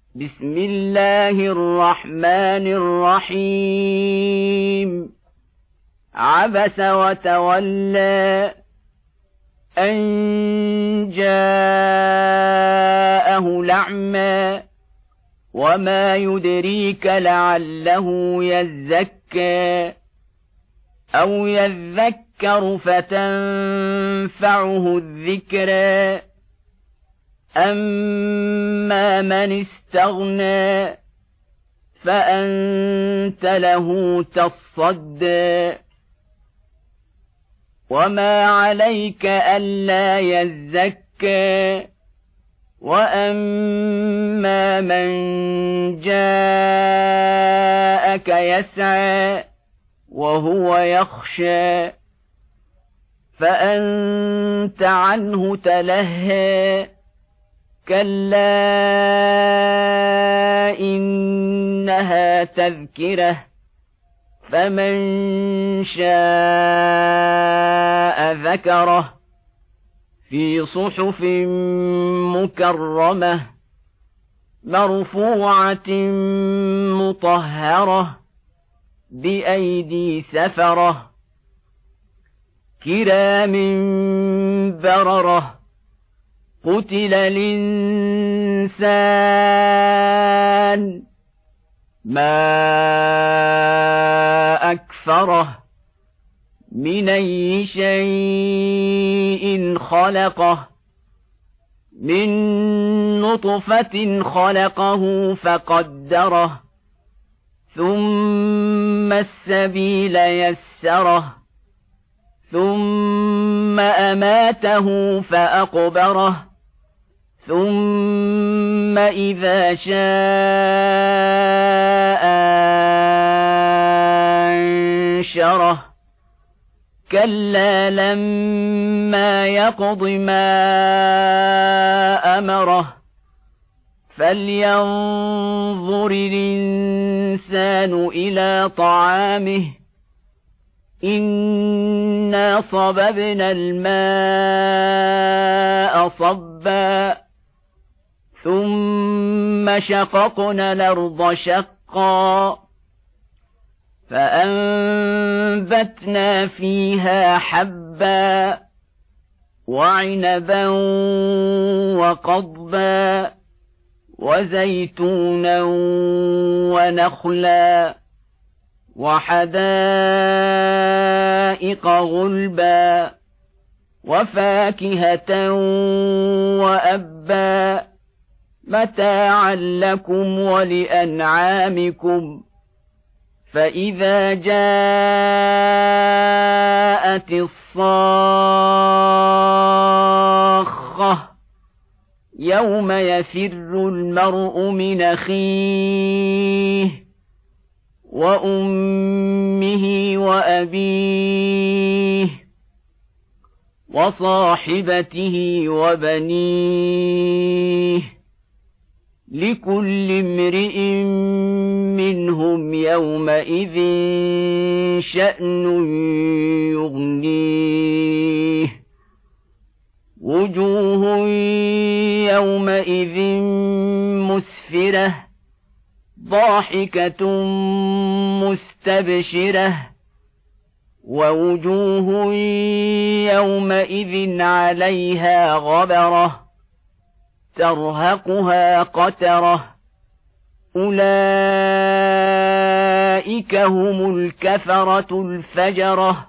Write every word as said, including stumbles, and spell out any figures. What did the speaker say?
بسم الله الرحمن الرحيم عبس وتولى أن جاءه الأعمى وما يدريك لعله يزكى أو يذكر فتنفعه الذكرى أما من استغنى فأنت له تصدى وما عليك ألا يزكى وأما من جاءك يسعى وهو يخشى فأنت عنه تلهى كلا إنها تذكرة فمن شاء ذكره في صحف مكرمة مرفوعة مطهرة بأيدي سفرة كرام بررة قتل الإنسان ما أكفره من أي شيء خلقه من نطفة خلقه فقدره ثم السبيل يسره ثم أماته فأقبره ثم إذا شاء أنشره كلا لما يقض ما أمره فلينظر الإنسان إلى طعامه إنا صببنا الماء صبا ثم شققنا الأرض شقا فأنبتنا فيها حبا وعنبا وقضبا وزيتونا ونخلا وحدائق غلبا وفاكهة وأبا متاعا لكم ولأنعامكم فإذا جاءت الصاخة يوم يفر المرء من أخيه وأمه وأبيه وصاحبته وبنيه لكل امرئ منهم يومئذ شأن يغنيه وجوه يومئذ مسفرة ضاحكة مستبشرة ووجوه يومئذ عليها غبرة ترهقها قترة أولئك هم الكفرة الفجرة